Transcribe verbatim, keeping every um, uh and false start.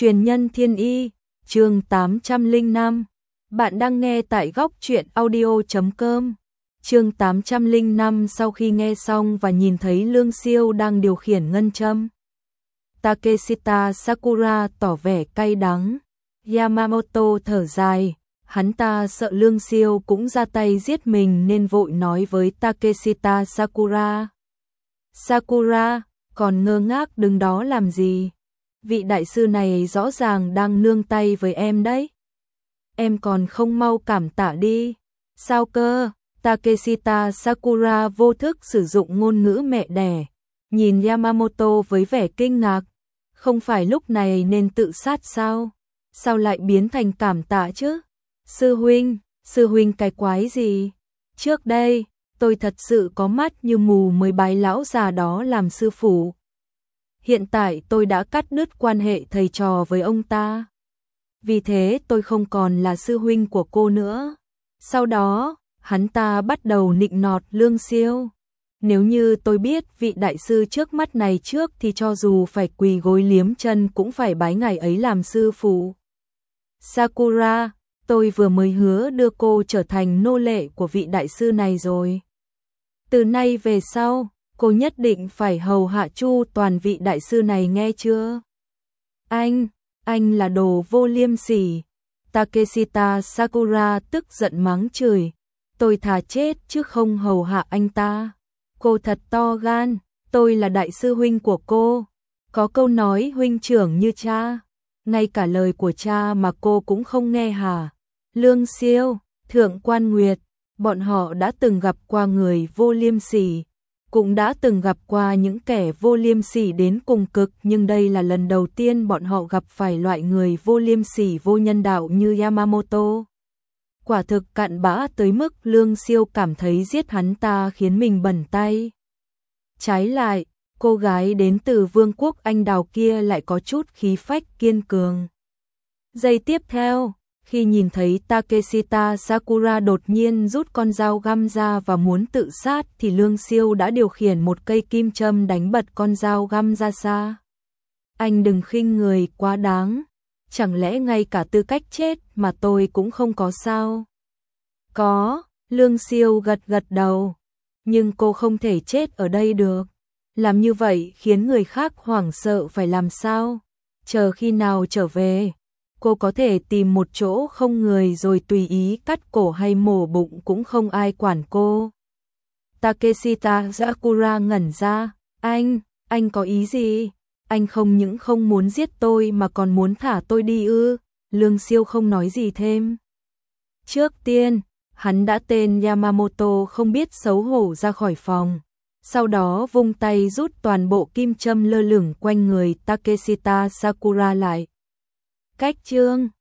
Truyền nhân thiên y, chương tám trăm lẻ năm. Bạn đang nghe tại góc truyện audio chấm com. Chương tám trăm lẻ năm. Sau khi nghe xong và nhìn thấy Lương Siêu đang điều khiển ngân châm, Takeshita Sakura tỏ vẻ cay đắng. Yamamoto thở dài, hắn ta sợ Lương Siêu cũng ra tay giết mình nên vội nói với Takeshita Sakura. Sakura, còn ngơ ngác đứng đó làm gì? Vị đại sư này rõ ràng đang nương tay với em đấy. Em còn không mau cảm tạ đi. Sao cơ? Takeshita Sakura vô thức sử dụng ngôn ngữ mẹ đẻ, nhìn Yamamoto với vẻ kinh ngạc. Không phải lúc này nên tự sát sao? Sao lại biến thành cảm tạ chứ? Sư huynh, sư huynh cái quái gì? Trước đây, tôi thật sự có mắt như mù mới bái lão già đó làm sư phụ. Hiện tại tôi đã cắt đứt quan hệ thầy trò với ông ta. Vì thế tôi không còn là sư huynh của cô nữa. Sau đó, hắn ta bắt đầu nịnh nọt Lương Siêu. Nếu như tôi biết vị đại sư trước mắt này trước thì cho dù phải quỳ gối liếm chân cũng phải bái ngài ấy làm sư phụ. Sakura, tôi vừa mới hứa đưa cô trở thành nô lệ của vị đại sư này rồi. Từ nay về sau, cô nhất định phải hầu hạ chu toàn vị đại sư này, nghe chưa? Anh, anh là đồ vô liêm sỉ. Takeshita Sakura tức giận mắng chửi. Tôi thà chết chứ không hầu hạ anh ta. Cô thật to gan, tôi là đại sư huynh của cô. Có câu nói huynh trưởng như cha. Ngay cả lời của cha mà cô cũng không nghe hả? Lương Siêu, Thượng Quan Nguyệt, bọn họ đã từng gặp qua người vô liêm sỉ, cũng đã từng gặp qua những kẻ vô liêm sỉ đến cùng cực, nhưng đây là lần đầu tiên bọn họ gặp phải loại người vô liêm sỉ vô nhân đạo như Yamamoto. Quả thực cặn bã tới mức Lương Siêu cảm thấy giết hắn ta khiến mình bẩn tay. Trái lại, cô gái đến từ vương quốc Anh Đào kia lại có chút khí phách kiên cường. Giây tiếp theo, khi nhìn thấy Takeshita Sakura đột nhiên rút con dao găm ra và muốn tự sát thì Lương Siêu đã điều khiển một cây kim châm đánh bật con dao găm ra xa. Anh đừng khinh người quá đáng, chẳng lẽ ngay cả tư cách chết mà tôi cũng không có sao? Có, Lương Siêu gật gật đầu, nhưng cô không thể chết ở đây được. Làm như vậy khiến người khác hoảng sợ phải làm sao? Chờ khi nào trở về, cô có thể tìm một chỗ không người rồi tùy ý cắt cổ hay mổ bụng cũng không ai quản cô. Takeshita Sakura ngẩn ra. Anh, anh có ý gì? Anh không những không muốn giết tôi mà còn muốn thả tôi đi ư? Lương Siêu không nói gì thêm. Trước tiên, hắn đã tên Yamamoto không biết xấu hổ ra khỏi phòng. Sau đó vung tay rút toàn bộ kim châm lơ lửng quanh người Takeshita Sakura lại. Cách chương